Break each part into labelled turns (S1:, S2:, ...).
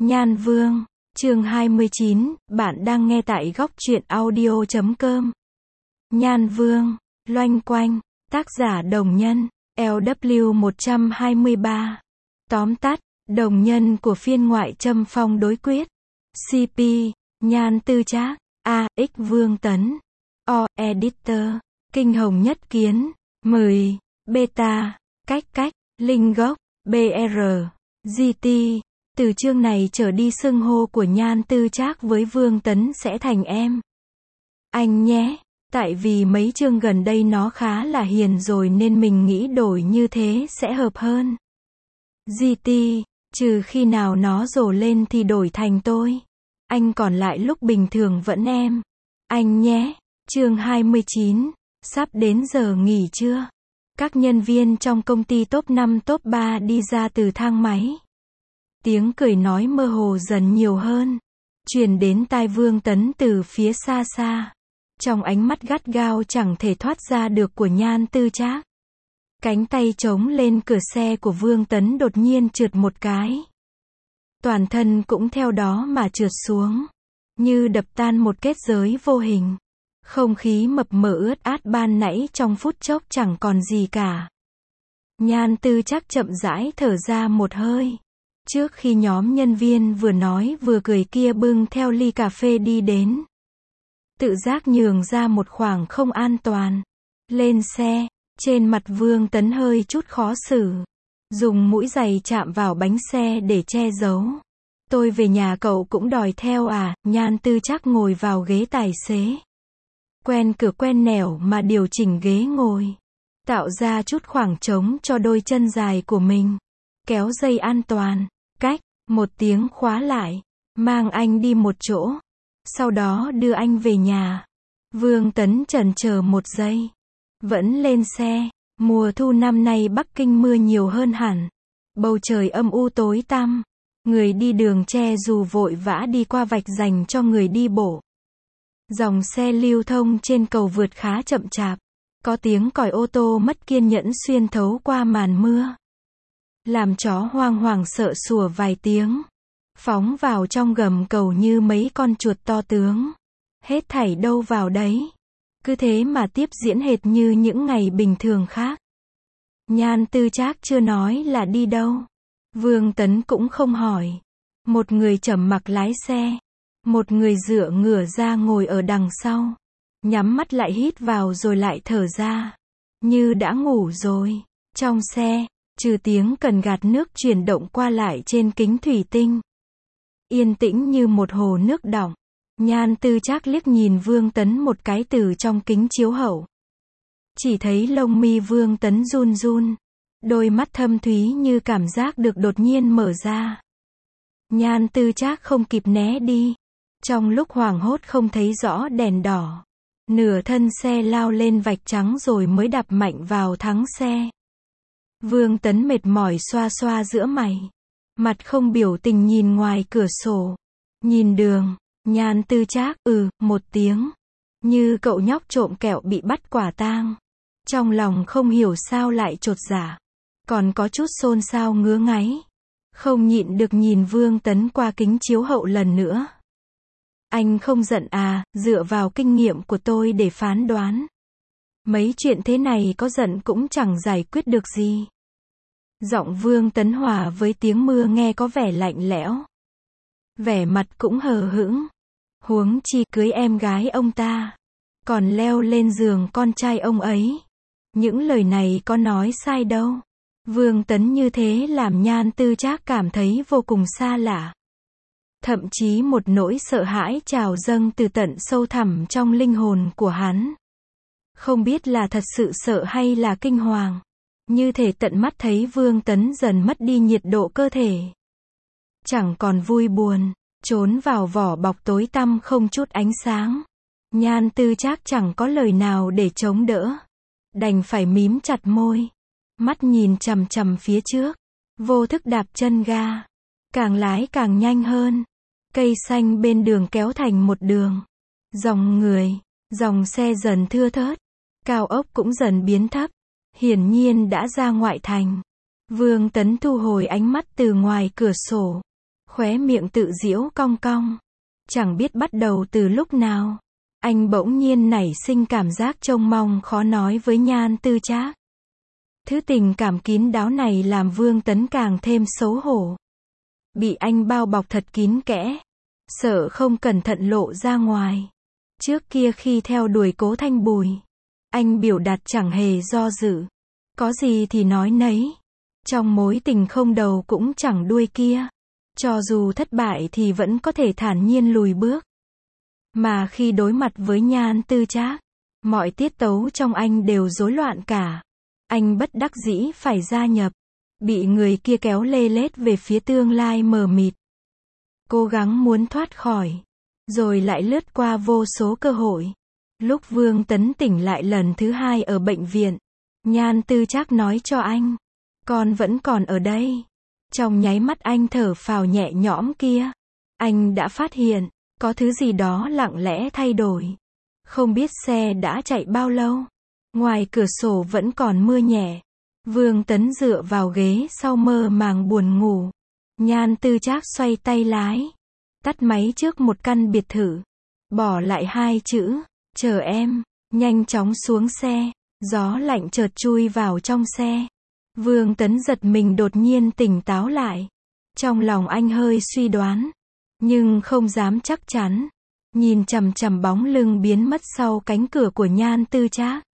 S1: Nhan Vương, chương 29, bạn đang nghe tại góc truyện audio.com. Nhan Vương, loanh quanh, tác giả Đồng Nhân, LW 123. Tóm tắt, đồng nhân của phiên ngoại châm phong đối quyết. CP, Nhan Tư Trác, AX Vương Tấn, O Editor, Kinh Hồng Nhất Kiến, 10, Beta, cách, Linh Gốc, BR, GT. Từ chương này trở đi xưng hô của Nhan Tư Trác với Vương Tấn sẽ thành em. Anh nhé, tại vì mấy chương gần đây nó khá là hiền rồi nên mình nghĩ đổi như thế sẽ hợp hơn. GT, trừ khi nào nó rồ lên thì đổi thành tôi. Anh còn lại lúc bình thường vẫn em. Anh nhé, chương 29, sắp đến giờ nghỉ trưa. Các nhân viên trong công ty top 5 top 3 đi ra từ thang máy. Tiếng cười nói mơ hồ dần nhiều hơn, truyền đến tai Vương Tấn từ phía xa xa. Trong ánh mắt gắt gao chẳng thể thoát ra được của Nhan Tư Trác. Cánh tay chống lên cửa xe của Vương Tấn đột nhiên trượt một cái. Toàn thân cũng theo đó mà trượt xuống, như đập tan một kết giới vô hình. Không khí mập mờ ướt át ban nãy trong phút chốc chẳng còn gì cả. Nhan Tư Trác chậm rãi thở ra một hơi. Trước khi nhóm nhân viên vừa nói vừa cười kia bưng theo ly cà phê đi đến, tự giác nhường ra một khoảng không an toàn. Lên xe, trên mặt Vương Tấn hơi chút khó xử, dùng mũi giày chạm vào bánh xe để che giấu. Tôi về nhà cậu cũng đòi theo à? Nhan Tư Trác ngồi vào ghế tài xế. Quen cửa quen nẻo mà điều chỉnh ghế ngồi, tạo ra chút khoảng trống cho đôi chân dài của mình. Kéo dây an toàn, cách, một tiếng khóa lại, mang anh đi một chỗ, sau đó đưa anh về nhà. Vương Tấn chần chờ một giây, vẫn lên xe. Mùa thu năm nay Bắc Kinh mưa nhiều hơn hẳn, bầu trời âm u tối tăm, người đi đường che dù vội vã đi qua vạch dành cho người đi bộ. Dòng xe lưu thông trên cầu vượt khá chậm chạp, có tiếng còi ô tô mất kiên nhẫn xuyên thấu qua màn mưa, làm chó hoang hoảng sợ sủa vài tiếng, phóng vào trong gầm cầu như mấy con chuột to tướng. Hết thảy đâu vào đấy, cứ thế mà tiếp diễn hệt như những ngày bình thường khác. Nhan Tư Trác chưa nói là đi đâu, Vương Tấn cũng không hỏi. Một người trầm mặc lái xe, một người dựa ngửa ra ngồi ở đằng sau, nhắm mắt lại hít vào rồi lại thở ra, như đã ngủ rồi. Trong xe, trừ tiếng cần gạt nước chuyển động qua lại trên kính thủy tinh, yên tĩnh như một hồ nước đọng. Nhan Tư Trác liếc nhìn Vương Tấn một cái từ trong kính chiếu hậu. Chỉ thấy lông mi Vương Tấn run run, đôi mắt thâm thúy như cảm giác được đột nhiên mở ra. Nhan Tư Trác không kịp né đi. Trong lúc hoảng hốt không thấy rõ đèn đỏ, nửa thân xe lao lên vạch trắng rồi mới đạp mạnh vào thắng xe. Vương Tấn mệt mỏi xoa xoa giữa mày, mặt không biểu tình nhìn ngoài cửa sổ, nhìn đường. Nhan Tư Trác, một tiếng, như cậu nhóc trộm kẹo bị bắt quả tang. Trong lòng không hiểu sao lại chột dạ, còn có chút xôn xao ngứa ngáy. Không nhịn được nhìn Vương Tấn qua kính chiếu hậu lần nữa. Anh không giận à? Dựa vào kinh nghiệm của tôi để phán đoán, mấy chuyện thế này có giận cũng chẳng giải quyết được gì. Giọng Vương Tấn hòa với tiếng mưa nghe có vẻ lạnh lẽo, vẻ mặt cũng hờ hững. Huống chi cưới em gái ông ta, còn leo lên giường con trai ông ấy. Những lời này có nói sai đâu. Vương Tấn như thế làm Nhan Tư Trác cảm thấy vô cùng xa lạ. Thậm chí một nỗi sợ hãi trào dâng từ tận sâu thẳm trong linh hồn của hắn. Không biết là thật sự sợ hay là kinh hoàng. Như thể tận mắt thấy Vương Tấn dần mất đi nhiệt độ cơ thể, chẳng còn vui buồn, trốn vào vỏ bọc tối tăm không chút ánh sáng. Nhan Tư Trác chẳng có lời nào để chống đỡ, đành phải mím chặt môi, mắt nhìn chằm chằm phía trước, vô thức đạp chân ga, càng lái càng nhanh hơn. Cây xanh bên đường kéo thành một đường, dòng người, dòng xe dần thưa thớt, cao ốc cũng dần biến thấp, hiển nhiên đã ra ngoại thành. Vương Tấn thu hồi ánh mắt từ ngoài cửa sổ, Khóe miệng tự giễu cong cong. Chẳng biết bắt đầu từ lúc nào, anh bỗng nhiên nảy sinh cảm giác trông mong khó nói với Nhan Tư Trác. Thứ tình cảm kín đáo này làm Vương Tấn càng thêm xấu hổ. Bị anh bao bọc thật kín kẽ, sợ không cẩn thận lộ ra ngoài. Trước kia khi theo đuổi Cố Thanh Bùi, anh biểu đạt chẳng hề do dự. Có gì thì nói nấy. Trong mối tình không đầu cũng chẳng đuôi kia, cho dù thất bại thì vẫn có thể thản nhiên lùi bước. Mà khi đối mặt với Nhan Tư Trác, mọi tiết tấu trong anh đều rối loạn cả. Anh bất đắc dĩ phải gia nhập, bị người kia kéo lê lết về phía tương lai mờ mịt. Cố gắng muốn thoát khỏi, rồi lại lướt qua vô số cơ hội. Lúc Vương Tấn tỉnh lại lần thứ 2 ở bệnh viện, Nhan Tư Trác nói cho anh, con vẫn còn ở đây. Trong nháy mắt anh thở phào nhẹ nhõm kia, anh đã phát hiện, có thứ gì đó lặng lẽ thay đổi. Không biết xe đã chạy bao lâu, ngoài cửa sổ vẫn còn mưa nhẹ. Vương Tấn dựa vào ghế sau mơ màng buồn ngủ. Nhan Tư Trác xoay tay lái, tắt máy trước một căn biệt thự, bỏ lại 2 chữ, chờ em, nhanh chóng xuống xe. Gió lạnh chợt chui vào trong xe. Vương Tấn giật mình đột nhiên tỉnh táo lại. Trong lòng anh hơi suy đoán, nhưng không dám chắc chắn. Nhìn chằm chằm bóng lưng biến mất sau cánh cửa của Nhan Tư Trác.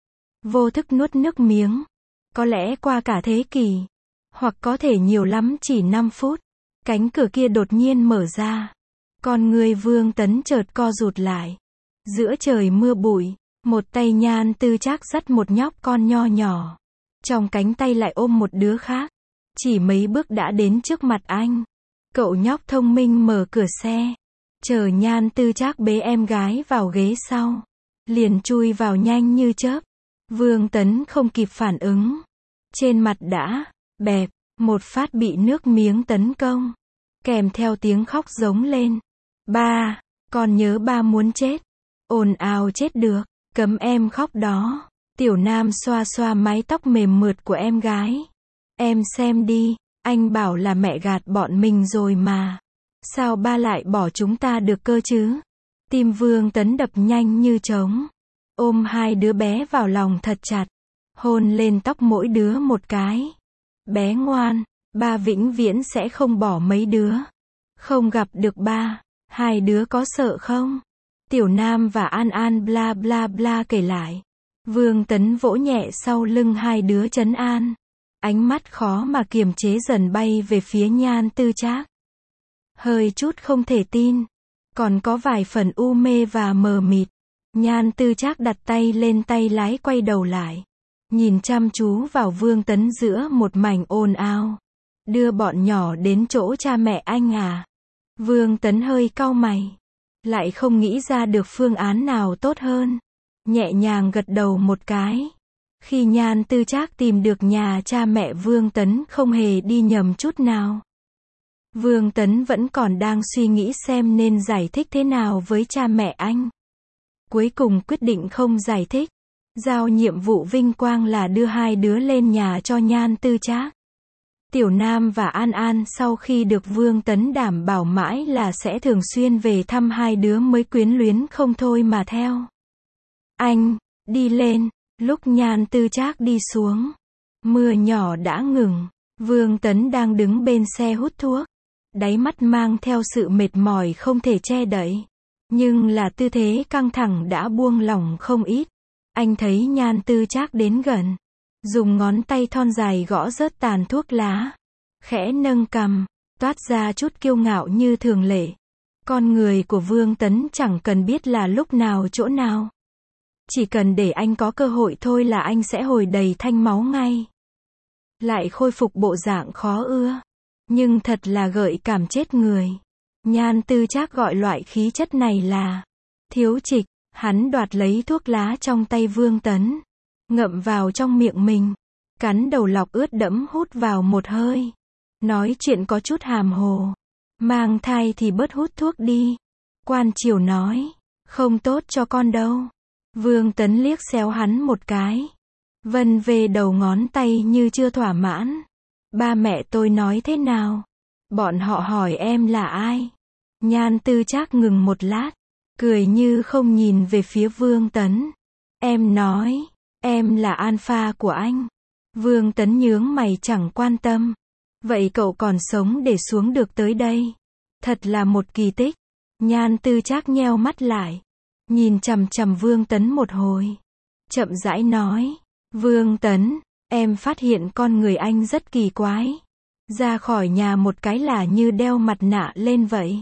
S1: Vô thức nuốt nước miếng. Có lẽ qua cả thế kỷ, hoặc có thể nhiều lắm chỉ 5 phút, cánh cửa kia đột nhiên mở ra. Con người Vương Tấn chợt co rụt lại. Giữa trời mưa bụi, một tay Nhan Tư Trác dắt một nhóc con nho nhỏ. Trong cánh tay lại ôm một đứa khác. Chỉ mấy bước đã đến trước mặt anh. Cậu nhóc thông minh mở cửa xe, chờ Nhan Tư Trác bế em gái vào ghế sau. Liền chui vào nhanh như chớp. Vương Tấn không kịp phản ứng. Trên mặt đã bẹp, một phát bị nước miếng tấn công. Kèm theo tiếng khóc giống lên. Ba, con nhớ ba muốn chết. Ồn ào chết được, cấm em khóc đó. Tiểu Nam xoa xoa mái tóc mềm mượt của em gái. Em xem đi, anh bảo là mẹ gạt bọn mình rồi mà. Sao ba lại bỏ chúng ta được cơ chứ? Tim Vương Tấn đập nhanh như trống. Ôm 2 đứa bé vào lòng thật chặt. Hôn lên tóc mỗi đứa một cái. Bé ngoan, ba vĩnh viễn sẽ không bỏ mấy đứa. Không gặp được ba, 2 đứa có sợ không? Tiểu Nam và An An bla bla bla kể lại. Vương Tấn vỗ nhẹ sau lưng 2 đứa trấn an. Ánh mắt khó mà kiềm chế dần bay về phía Nhan Tư Trác. Hơi chút không thể tin, còn có vài phần u mê và mờ mịt. Nhan Tư Trác đặt tay lên tay lái quay đầu lại. Nhìn chăm chú vào Vương Tấn giữa một mảnh ồn ào. Đưa bọn nhỏ đến chỗ cha mẹ anh à? Vương Tấn hơi cau mày. Lại không nghĩ ra được phương án nào tốt hơn. Nhẹ nhàng gật đầu một cái. Khi Nhan Tư Trác tìm được nhà cha mẹ Vương Tấn không hề đi nhầm chút nào. Vương Tấn vẫn còn đang suy nghĩ xem nên giải thích thế nào với cha mẹ anh. Cuối cùng quyết định không giải thích. Giao nhiệm vụ vinh quang là đưa 2 đứa lên nhà cho Nhan Tư Trác. Tiểu Nam và An An sau khi được Vương Tấn đảm bảo mãi là sẽ thường xuyên về thăm 2 đứa mới quyến luyến không thôi mà theo. Anh, đi lên. Lúc Nhan Tư Trác đi xuống, mưa nhỏ đã ngừng. Vương Tấn đang đứng bên xe hút thuốc. Đáy mắt mang theo sự mệt mỏi không thể che đậy. Nhưng là tư thế căng thẳng đã buông lỏng không ít. Anh thấy Nhan Tư Trác đến gần. Dùng ngón tay thon dài gõ rớt tàn thuốc lá. Khẽ nâng cằm, toát ra chút kiêu ngạo như thường lệ. Con người của Vương Tấn chẳng cần biết là lúc nào chỗ nào. Chỉ cần để anh có cơ hội thôi là anh sẽ hồi đầy thanh máu ngay. Lại khôi phục bộ dạng khó ưa. Nhưng thật là gợi cảm chết người. Nhan Tư Trác gọi loại khí chất này là thiếu trịch. Hắn đoạt lấy thuốc lá trong tay Vương Tấn. Ngậm vào trong miệng mình. Cắn đầu lọc ướt đẫm hút vào một hơi. Nói chuyện có chút hàm hồ. Mang thai thì bớt hút thuốc đi. Quan triều nói. Không tốt cho con đâu. Vương Tấn liếc xéo hắn một cái. Vân về đầu ngón tay như chưa thỏa mãn. Ba mẹ tôi nói thế nào? Bọn họ hỏi em là ai? Nhan Tư Trác ngừng một lát, cười như không nhìn về phía Vương Tấn. Em nói, em là alpha của anh. Vương Tấn nhướng mày chẳng quan tâm. Vậy cậu còn sống để xuống được tới đây. Thật là một kỳ tích. Nhan Tư Trác nheo mắt lại, nhìn chằm chằm Vương Tấn một hồi. Chậm rãi nói, Vương Tấn, em phát hiện con người anh rất kỳ quái. Ra khỏi nhà một cái là như đeo mặt nạ lên vậy.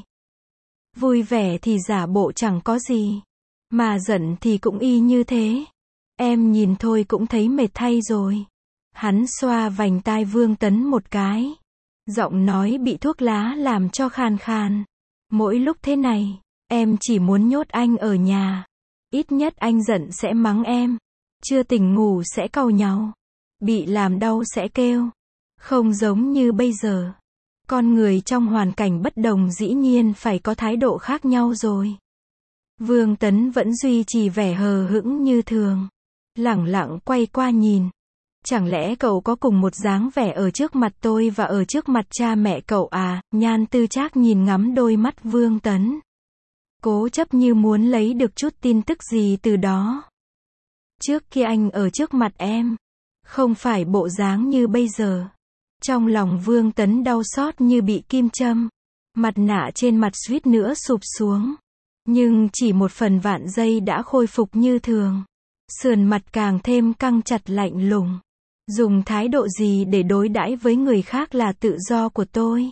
S1: Vui vẻ thì giả bộ chẳng có gì, mà giận thì cũng y như thế. Em nhìn thôi cũng thấy mệt thay rồi. Hắn xoa vành tai Vương Tấn một cái. Giọng nói bị thuốc lá làm cho khàn khàn. Mỗi lúc thế này, em chỉ muốn nhốt anh ở nhà. Ít nhất anh giận sẽ mắng em. Chưa tỉnh ngủ sẽ càu nhàu. Bị làm đau sẽ kêu. Không giống như bây giờ. Con người trong hoàn cảnh bất đồng dĩ nhiên phải có thái độ khác nhau rồi. Vương Tấn vẫn duy trì vẻ hờ hững như thường. Lẳng lặng quay qua nhìn. Chẳng lẽ cậu có cùng một dáng vẻ ở trước mặt tôi và ở trước mặt cha mẹ cậu à? Nhan Tư Trác nhìn ngắm đôi mắt Vương Tấn. Cố chấp như muốn lấy được chút tin tức gì từ đó. Trước kia anh ở trước mặt em. Không phải bộ dáng như bây giờ. Trong lòng Vương Tấn đau xót như bị kim châm. Mặt nạ trên mặt suýt nữa sụp xuống. Nhưng chỉ một phần vạn giây đã khôi phục như thường. Sườn mặt càng thêm căng chặt lạnh lùng. Dùng thái độ gì để đối đãi với người khác là tự do của tôi.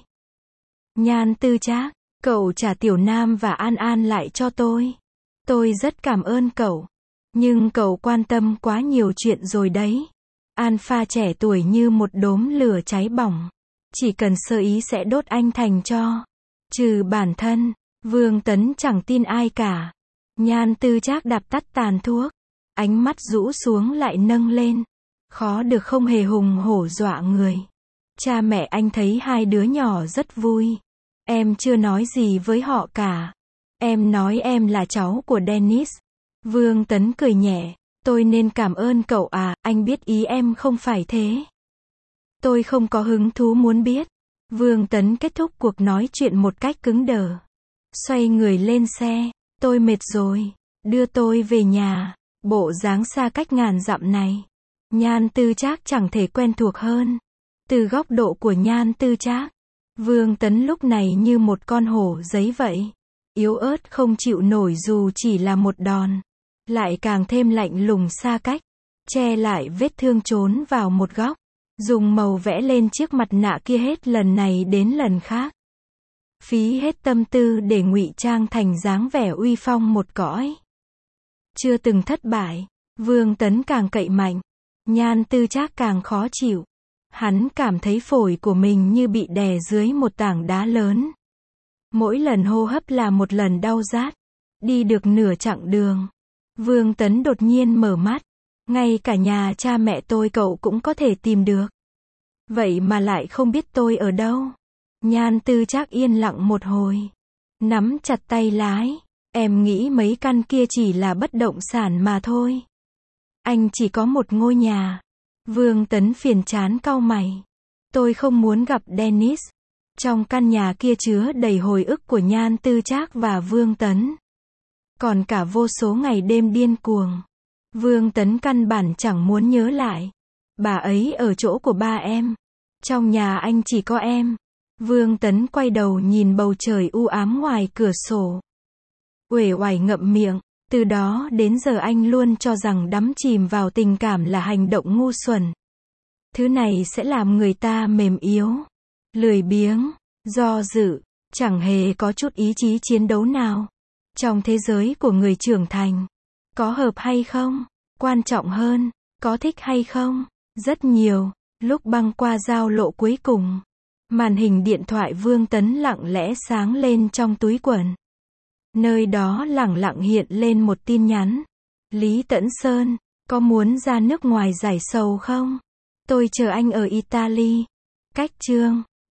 S1: Nhan Tư Trác, cậu trả Tiểu Nam và An An lại cho tôi. Tôi rất cảm ơn cậu. Nhưng cậu quan tâm quá nhiều chuyện rồi đấy. Alpha trẻ tuổi như một đốm lửa cháy bỏng. Chỉ cần sơ ý sẽ đốt anh thành tro. Trừ bản thân, Vương Tấn chẳng tin ai cả. Nhan Tư Trác đạp tắt tàn thuốc. Ánh mắt rũ xuống lại nâng lên. Khó được không hề hùng hổ dọa người. Cha mẹ anh thấy hai đứa nhỏ rất vui. Em chưa nói gì với họ cả. Em nói em là cháu của Dennis. Vương Tấn cười nhẹ. Tôi nên cảm ơn cậu à, anh biết ý em không phải thế. Tôi không có hứng thú muốn biết. Vương Tấn kết thúc cuộc nói chuyện một cách cứng đờ. Xoay người lên xe. Tôi mệt rồi. Đưa tôi về nhà. Bộ dáng xa cách ngàn dặm này. Nhan Tư Trác chẳng thể quen thuộc hơn. Từ góc độ của Nhan Tư Trác, Vương Tấn lúc này như một con hổ giấy vậy. Yếu ớt không chịu nổi dù chỉ là một đòn. Lại càng thêm lạnh lùng xa cách. Che lại vết thương trốn vào một góc. Dùng màu vẽ lên chiếc mặt nạ kia hết lần này đến lần khác. Phí hết tâm tư để ngụy trang thành dáng vẻ uy phong một cõi. Chưa từng thất bại, Vương Tấn càng cậy mạnh. Nhan Tư Trác càng khó chịu. Hắn cảm thấy phổi của mình như bị đè dưới một tảng đá lớn. Mỗi lần hô hấp là một lần đau rát. Đi được nửa chặng đường, Vương Tấn đột nhiên mở mắt. Ngay cả nhà cha mẹ tôi cậu cũng có thể tìm được. Vậy mà lại không biết tôi ở đâu. Nhan Tư Trác yên lặng một hồi. Nắm chặt tay lái. Em nghĩ mấy căn kia chỉ là bất động sản mà thôi. Anh chỉ có một ngôi nhà. Vương Tấn phiền chán cau mày. Tôi không muốn gặp Dennis. Trong căn nhà kia chứa đầy hồi ức của Nhan Tư Trác và Vương Tấn. Còn cả vô số ngày đêm điên cuồng. Vương Tấn căn bản chẳng muốn nhớ lại. Bà ấy ở chỗ của ba em. Trong nhà anh chỉ có em. Vương Tấn quay đầu nhìn bầu trời u ám ngoài cửa sổ. Uể oải ngậm miệng. Từ đó đến giờ anh luôn cho rằng đắm chìm vào tình cảm là hành động ngu xuẩn. Thứ này sẽ làm người ta mềm yếu, lười biếng, do dự, chẳng hề có chút ý chí chiến đấu nào. Trong thế giới của người trưởng thành, có hợp hay không, quan trọng hơn, có thích hay không, rất nhiều. Lúc băng qua giao lộ cuối cùng, màn hình điện thoại Vương Tấn lặng lẽ sáng lên trong túi quần. Nơi đó lẳng lặng hiện lên một tin nhắn. Lý Tẫn Sơn, có muốn ra nước ngoài giải sầu không? Tôi chờ anh ở Italy. Cách chương